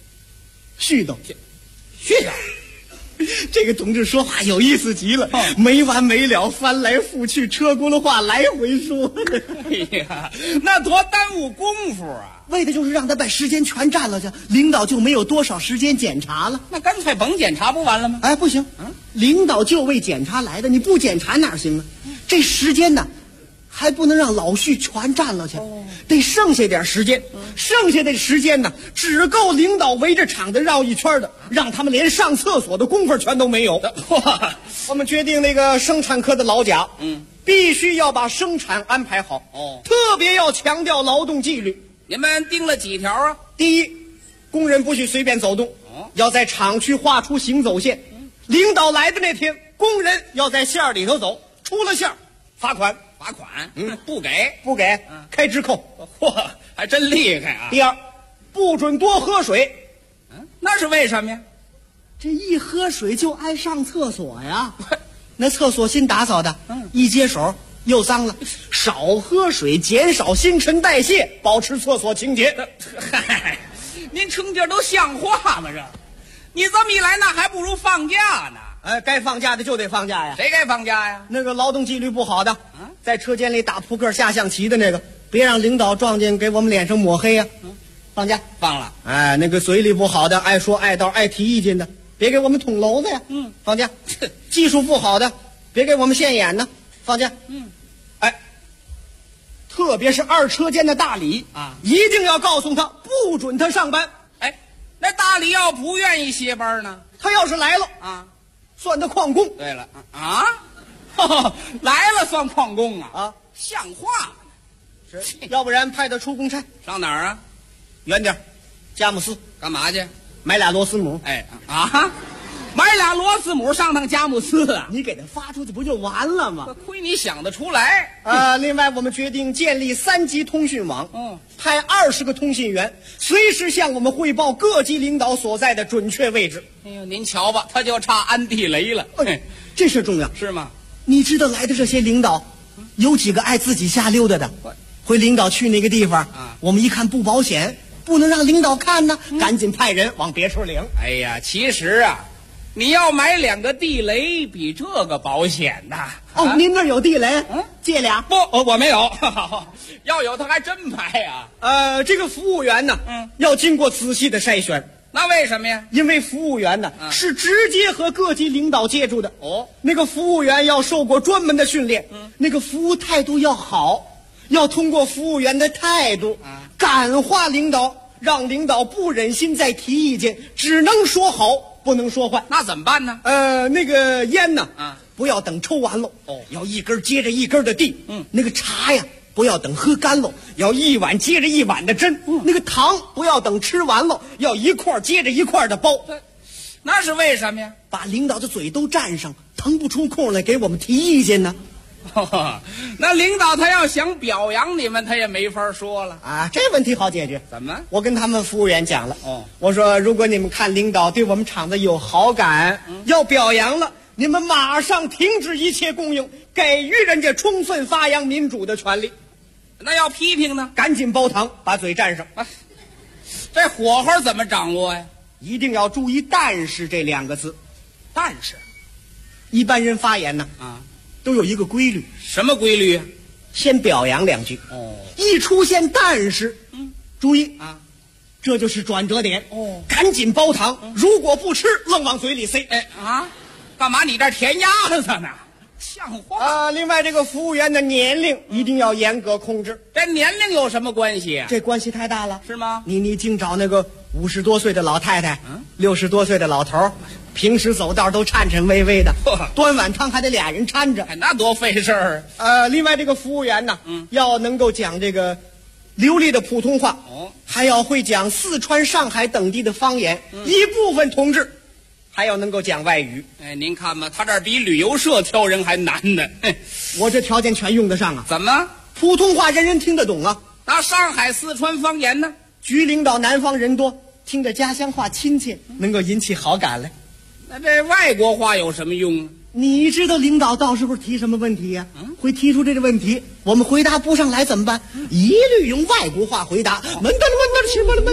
絮叨， 絮叨。 这个同志说话有意思极了，没完没了，翻来覆去，车轱辘话来回说。 哎呀，那多耽误功夫啊！ 为的就是让他把时间全占了去，领导就没有多少时间检查了。 那干脆甭检查不完了吗？ 哎，不行，领导就为检查来的，你不检查哪行啊？这时间呢，还不能让老徐全占了去，得剩下点时间。剩下的时间呢，只够领导围着厂子绕一圈的，让他们连上厕所的功夫全都没有。我们决定那个生产科的老贾，必须要把生产安排好，特别要强调劳动纪律。 你们定了几条啊？ 第一，工人不许随便走动，要在厂区画出行走线。领导来的那天，工人要在线里头走，出了线罚款。 罚款？不给， 开支扣。 嚯，还真厉害啊！ 第二，不准多喝水。 那是为什么呀？ 这一喝水就爱上厕所呀。那厕所新打扫的，一接手又脏了。少喝水，减少新陈代谢，保持厕所清洁。 嗨，您成家都像话吗？这，你这么一来，那还不如放假呢。 该放假的就得放假呀。 谁该放假呀？ 那个劳动纪律不好的，在车间里打扑克下象棋的那个，别让领导撞见，给我们脸上抹黑呀。放假放了。 哎，那个嘴里不好的，爱说爱道爱提意见的，别给我们捅娄子呀。放假。技术不好的，别给我们现眼呢。放假。哎，特别是二车间的大李啊，一定要告诉他，不准他上班。 哎，那大李要不愿意歇班呢？ 他要是来了啊，算他旷工。 对了啊，来了算旷工啊？像话吗？ 是，要不然派他出公差。 上哪儿啊？ 远点，佳木斯。 干嘛去？ 买俩螺丝母。 哎啊，买俩螺丝母上趟佳木斯啊？ 你给他发出去不就完了吗？ 亏你想得出来。 另外我们决定建立3级通讯网，派20个通信员，随时向我们汇报各级领导所在的准确位置。 哎呦，您瞧吧，他就差安地雷了。 这事重要， 是吗？ 你知道来的这些领导，有几个爱自己瞎溜达的？回领导去那个地方，我们一看不保险，不能让领导看呢，赶紧派人往别处领。 哎呀，其实啊，你要买2个地雷比这个保险呐。 您那儿有地雷？借俩？ 不，我没有。要有他还真买呀。 这个服务员呢，要经过仔细的筛选。 那为什么呀？ 因为服务员呢，是直接和各级领导接触的。那个服务员要受过专门的训练，那个服务态度要好，要通过服务员的态度感化领导，让领导不忍心再提意见，只能说好，不能说坏。 那怎么办呢？ 那个烟呢，不要等抽完了，要一根接着一根的递。那个茶呀，不要等喝干了，要一碗接着一碗的斟。那个糖不要等吃完了，要一块接着一块的包。 那是为什么呀？ 把领导的嘴都占上，腾不出空来给我们提意见呢。 那领导他要想表扬你们，他也没法说了啊。这问题好解决。 怎么？ 我跟他们服务员讲了。我说如果你们看领导对我们厂子有好感，要表扬了，你们马上停止一切供应，给予人家充分发扬民主的权利。 那要批评呢？ 赶紧煲糖，把嘴占上。 这火候怎么掌握呀？ 一定要注意但是这2个字。 但是一般人发言呢都有一个规律。 什么规律啊？ 先表扬2句，一出现但是，注意这就是转折点。赶紧煲糖，如果不吃愣往嘴里塞。 干嘛你这填鸭子呢？像话。 另外这个服务员的年龄一定要严格控制。 这年龄有什么关系啊？ 这关系太大了。 是吗？ 你净找那个50多岁的老太太，60多岁的老头，平时走道都颤颤巍巍的，端碗汤还得俩人搀着， 那多费事儿。 另外这个服务员呢，要能够讲这个流利的普通话，还要会讲四川、上海等地的方言，一部分同志还要能够讲外语。 哎，您看吧，他这儿比旅游社挑人还难呢。 我这条件全用得上啊。 怎么？ 普通话人人听得懂啊。 那上海、四川方言呢？ 局领导南方人多，听着家乡话亲切，能够引起好感来。 那这外国话有什么用啊？ 你知道领导到时候提什么问题呀？会提出这个问题，我们回答不上来怎么办？一律用外国话回答。闷的。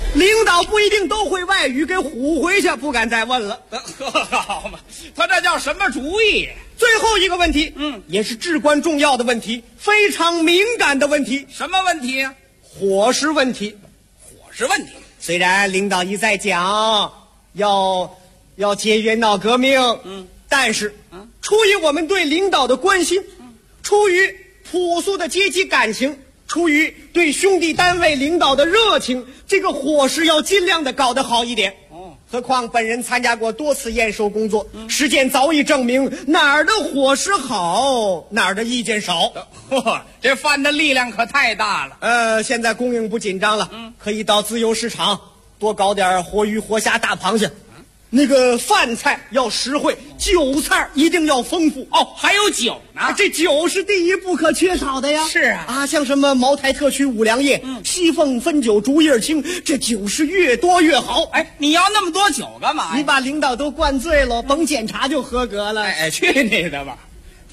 领导不一定都会外语，给唬回去，不敢再问了。 好嘛，他这叫什么主意？ 最后一个问题，也是至关重要的问题，非常敏感的问题。 什么问题啊？ 伙食问题。 伙食问题。 虽然领导一再讲要节约闹革命，但是出于我们对领导的关心，出于朴素的阶级感情，出于对兄弟单位领导的热情，这个伙食要尽量的搞得好一点。何况本人参加过多次验收工作，实践早已证明哪儿的伙食好，哪儿的意见少。 这饭的力量可太大了。 现在供应不紧张了，可以到自由市场多搞点活鱼、活虾、大螃蟹。那个饭菜要实惠，酒菜一定要丰富。 还有酒呢， 这酒是第一不可缺少的呀。 是啊， 像什么茅台特曲五粮液、西凤汾酒、竹叶青，这酒是越多越好。 你要那么多酒干嘛呀？ 你把领导都灌醉了，甭检查就合格了。 去你的吧！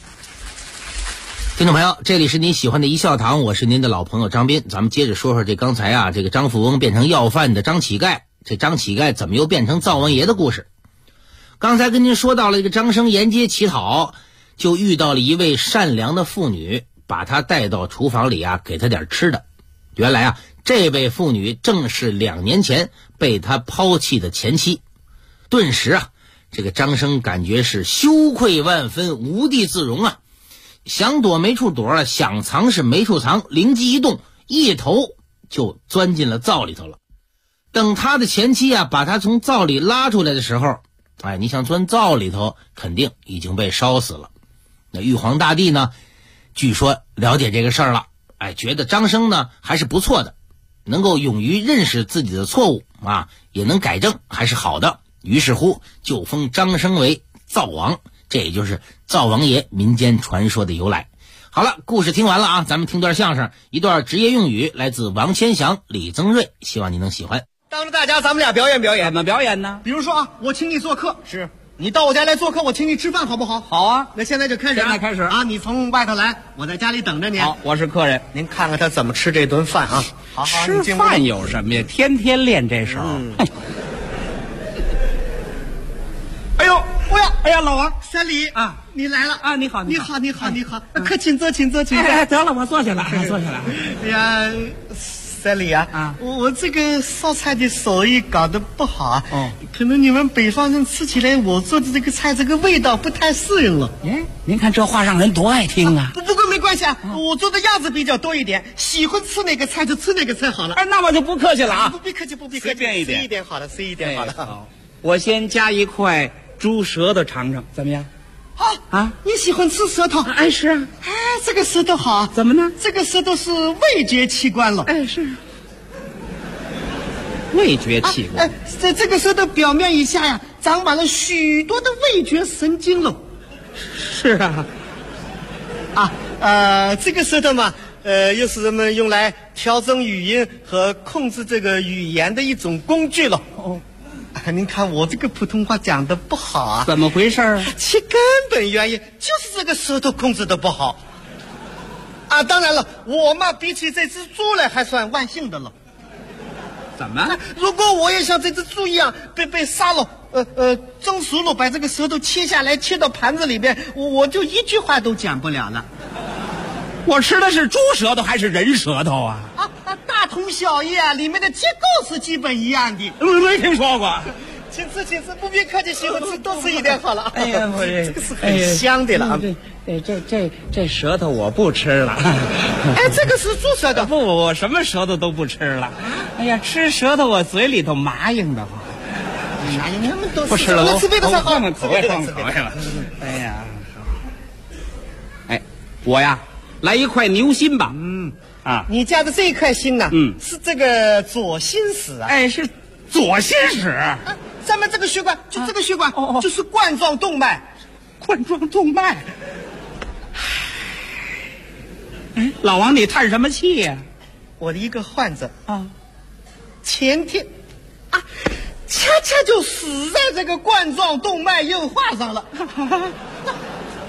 听众朋友，这里是你喜欢的一笑堂，我是您的老朋友张斌。咱们接着说说这刚才这个张富翁变成要饭的张乞丐，这张乞丐怎么又变成灶王爷的故事。刚才跟您说到了这个张生沿街乞讨，就遇到了一位善良的妇女，把他带到厨房里给他点吃的。原来这位妇女正是2年前被他抛弃的前妻。顿时这个张生感觉是羞愧万分，无地自容啊！想躲没处躲，想藏是没处藏，灵机一动，一头就钻进了灶里头了。等他的前妻把他从灶里拉出来的时候，你想钻灶里头，肯定已经被烧死了。那玉皇大帝呢，据说了解这个事儿了，觉得张生呢还是不错的，能够勇于认识自己的错误也能改正，还是好的。于是乎就封张生为灶王，这也就是灶王爷民间传说的由来。好了，故事听完了咱们听段相声，一段职业用语来自王千祥、李增瑞，希望你能喜欢。 当着大家咱们俩表演表演。 怎么表演呢？ 比如说我请你做客，是你到我家来做客，我请你吃饭，好不好？ 好啊。 那现在就开始。 现在开始你从外头来，我在家里等着你。 好，我是客人， 您看看他怎么吃这顿饭啊。好， 吃饭有什么呀？天天练这手。 哎呦， 哎呀，老王， 三里你来了你好， 你好，可请坐，请坐。 得了，我坐下来，坐下来。 哎呀，三里我这个烧菜的手艺搞得不好可能你们北方人吃起来我做的这个菜这个味道不太适应了。 您看这话让人多爱听啊！ 不过没关系我做的样子比较多一点，喜欢吃哪个菜就吃哪个菜好了。 那我就不客气了不必客气， 随便一点， 随意点好了，随意点好了。 好，我先加一块猪舌头尝尝，怎么样？ 你喜欢吃舌头？ 是啊。 这个舌头好。 怎么呢？ 这个舌头是味觉器官了。 是。味觉器官。 这个舌头表面以下长满了许多的味觉神经了。 是啊。 这个舌头嘛，又是人们用来调整语音和控制这个语言的一种工具了。您看我这个普通话讲的不好怎么回事其根本原因就是这个舌头控制的不好当然了，我嘛比起这只猪来还算万幸的了。 怎么？ 如果我也像这只猪一样被杀了，蒸熟了，把这个舌头切下来切到盘子里边，我就一句话都讲不了了。 我吃的是猪舌头还是人舌头大同小异里面的结构是基本一样的。 没听说过。 请吃，不必客气，喜欢吃多吃一点好了。 哎呀， 这个是很香的了这舌头我不吃了。 这个是猪舌头。 不，我什么舌头都不吃了。哎呀，吃舌头我嘴里头麻硬的慌。 麻硬那么多， 不吃了。 我吃别的菜， 换口味了。哎呀，我来一块牛心吧。 你家的这一块心呢？是这个左心室是左心室。 咱们这个血管，就这个血管，就是冠状动脉。 冠状动脉。老王，你叹什么气呀？ 我的一个患者前天恰恰就死在这个冠状动脉硬化上了，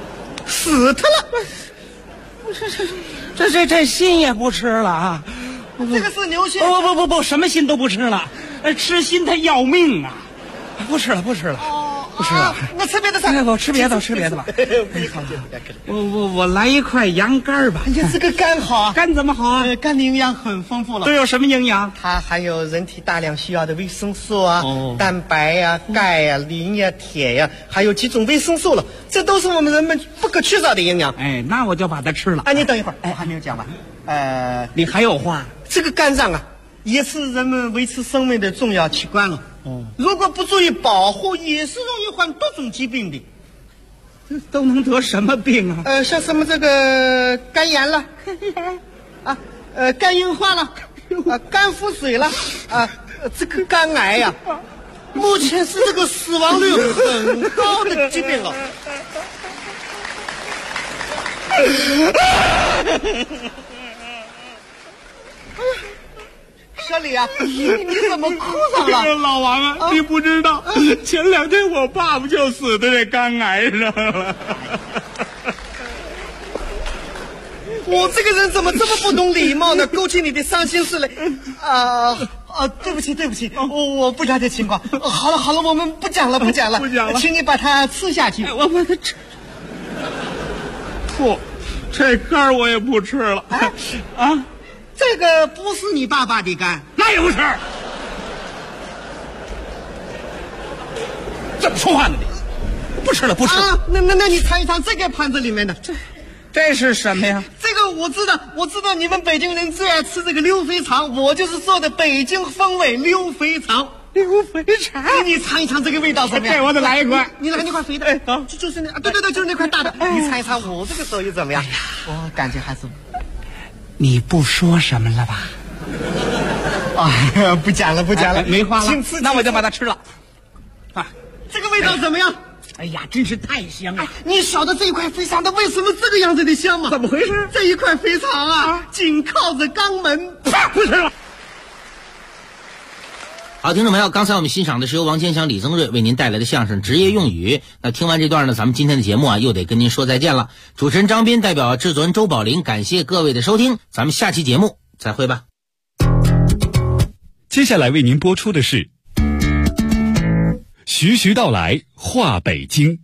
死他了。 这心也不吃了这个是牛心。 不，什么心都不吃了，吃心它要命啊！不吃了。不吃了。 那吃别的菜。 我吃别的吧。我来一块羊肝吧。 哎呀，这个肝好啊！ 肝怎么好啊？ 肝的营养很丰富了。 都有什么营养？ 它含有人体大量需要的维生素啊、蛋白呀、钙呀、磷呀、铁呀，还有几种维生素了。这都是我们人们不可缺少的营养。 哎，那我就把它吃了。 你等一会儿，我还没有讲完。 你还有话？ 这个肝脏啊，也是人们维持生命的重要器官了。如果不注意保护，也是容易患多种疾病的。 都能得什么病啊？ 像什么这个肝炎了，肝硬化了，肝腹水了，这个肝癌呀，目前是这个死亡率很高的疾病了。小李啊，你怎么哭上了？ 老王啊，你不知道，前2天我爸爸就死在这肝癌上了。 我这个人怎么这么不懂礼貌呢？勾起你的伤心事来。对不起，我不了解情况。好了，我们不讲了，请你把它吃下去。 我把它吃。不，这肝我也不吃了。 这个不是你爸爸的肝， 那也不是。怎么说话呢你？不吃了。 那你尝一尝这个盘子里面的。 这是什么呀？ 这个我知道你们北京人最爱吃这个溜肥肠，我就是说的北京风味溜肥肠。你尝一尝这个味道怎么样？ 我得来一块。 你来那块肥的。就是那，对，就是那块大的。你尝一尝我这个手艺怎么样？我感觉还是。 你不说什么了吧？ 不讲了， 没话了。那我就把它吃了。 这个味道怎么样？ 哎呀，真是太香了！ 你晓得这一块肥肠它为什么这个样子的香吗？ 怎么回事？ 这一块肥肠啊，紧靠着肛门。 不吃了。 好，听众朋友，刚才我们欣赏的是由王千祥、李增瑞为您带来的相声《职业用语》。那听完这段呢，咱们今天的节目又得跟您说再见了。主持人张斌代表制作人周宝林，感谢各位的收听，咱们下期节目再会吧。 接下来为您播出的是徐徐道来话北京。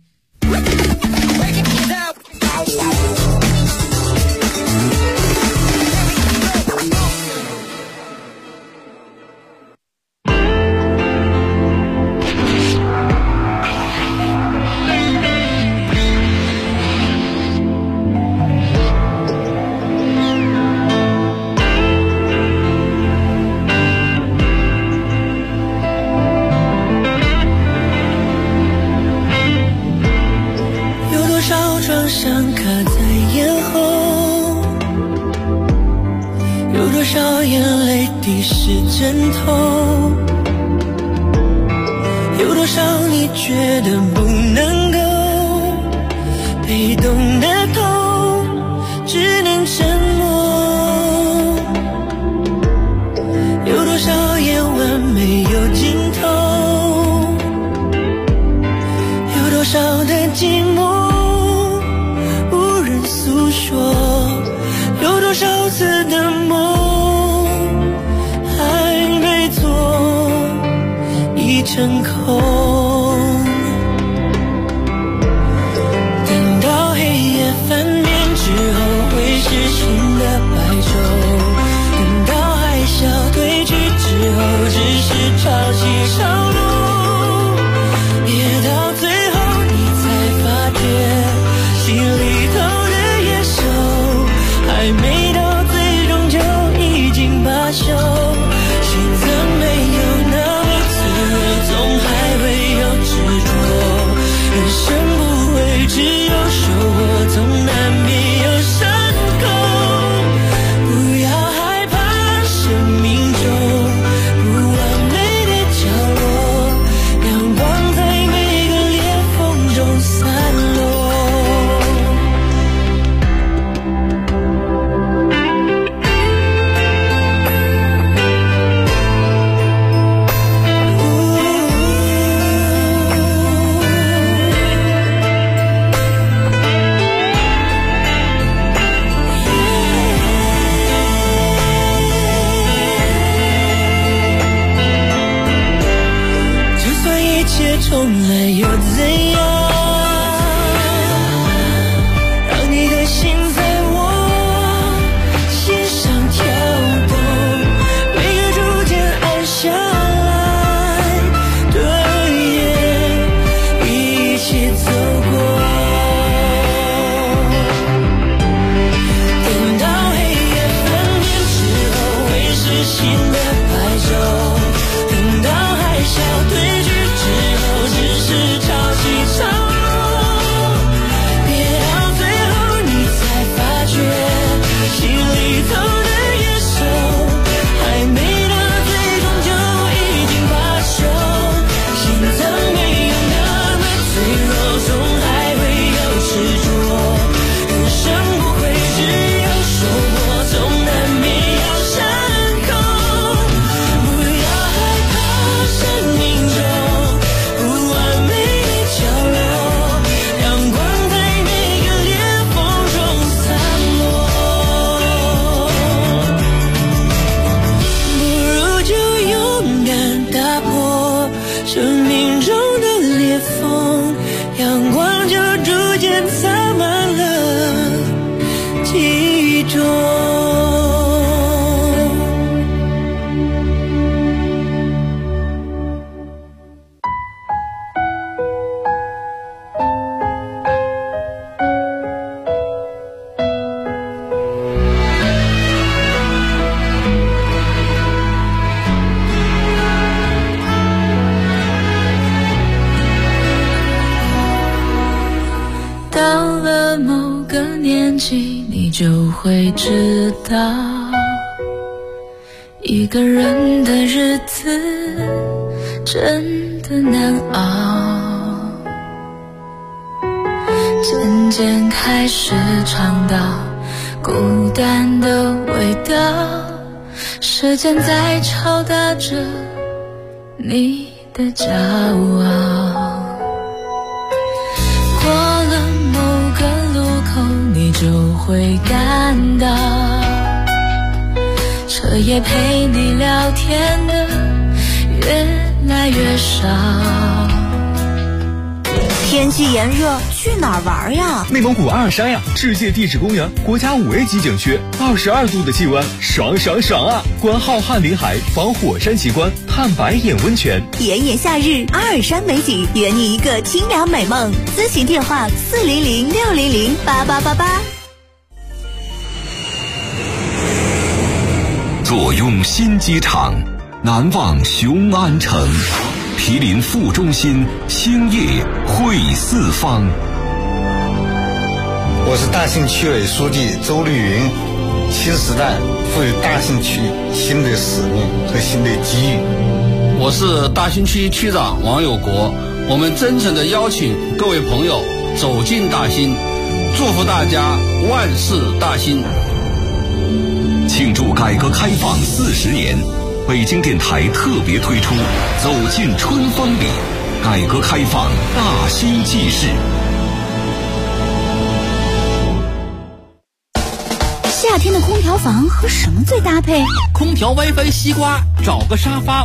伤卡在咽喉，有多少眼泪滴湿枕头，有多少你觉得不能够，被动的痛只能沉默，有多少夜晚没有尽头，有多少的寂寞诉说，有多少次的梦还没做已成空，等到黑夜翻面之后会是新的白昼，等到海啸退去之后只是潮起潮落，别到最后你才发觉心里头还没到最终就已经罢休，心怎没有那么脆弱，总还会间洒满了记忆中。到了某个年纪，你就会知道，一个人的日子真的难熬。渐渐开始尝到孤单的味道，时间在敲打着你的骄傲。过了某个路口，你就会感到，彻夜陪你聊天的越来越少。 天气炎热，去哪儿玩呀？ 内蒙古阿尔山呀，世界地质公园，国家5A级景区，22度的气温，爽爽爽啊！观浩瀚林海，访火山奇观，探白眼温泉。 炎炎夏日，阿尔山美景，圆你一个清凉美梦。咨询电话400-600-8888。 坐拥新机场，难忘雄安城。毗邻副中心，兴业汇四方。 我是大兴区委书记周绿云。新时代赋予大兴区新的使命和新的机遇。 我是大兴区区长王有国。我们真诚地邀请各位朋友走进大兴，祝福大家万事大兴。 庆祝改革开放40年。北京电台特别推出走进春风里，改革开放大兴纪事。 夏天的空调房和什么最搭配？ 空调 WiFi 西瓜，找个沙发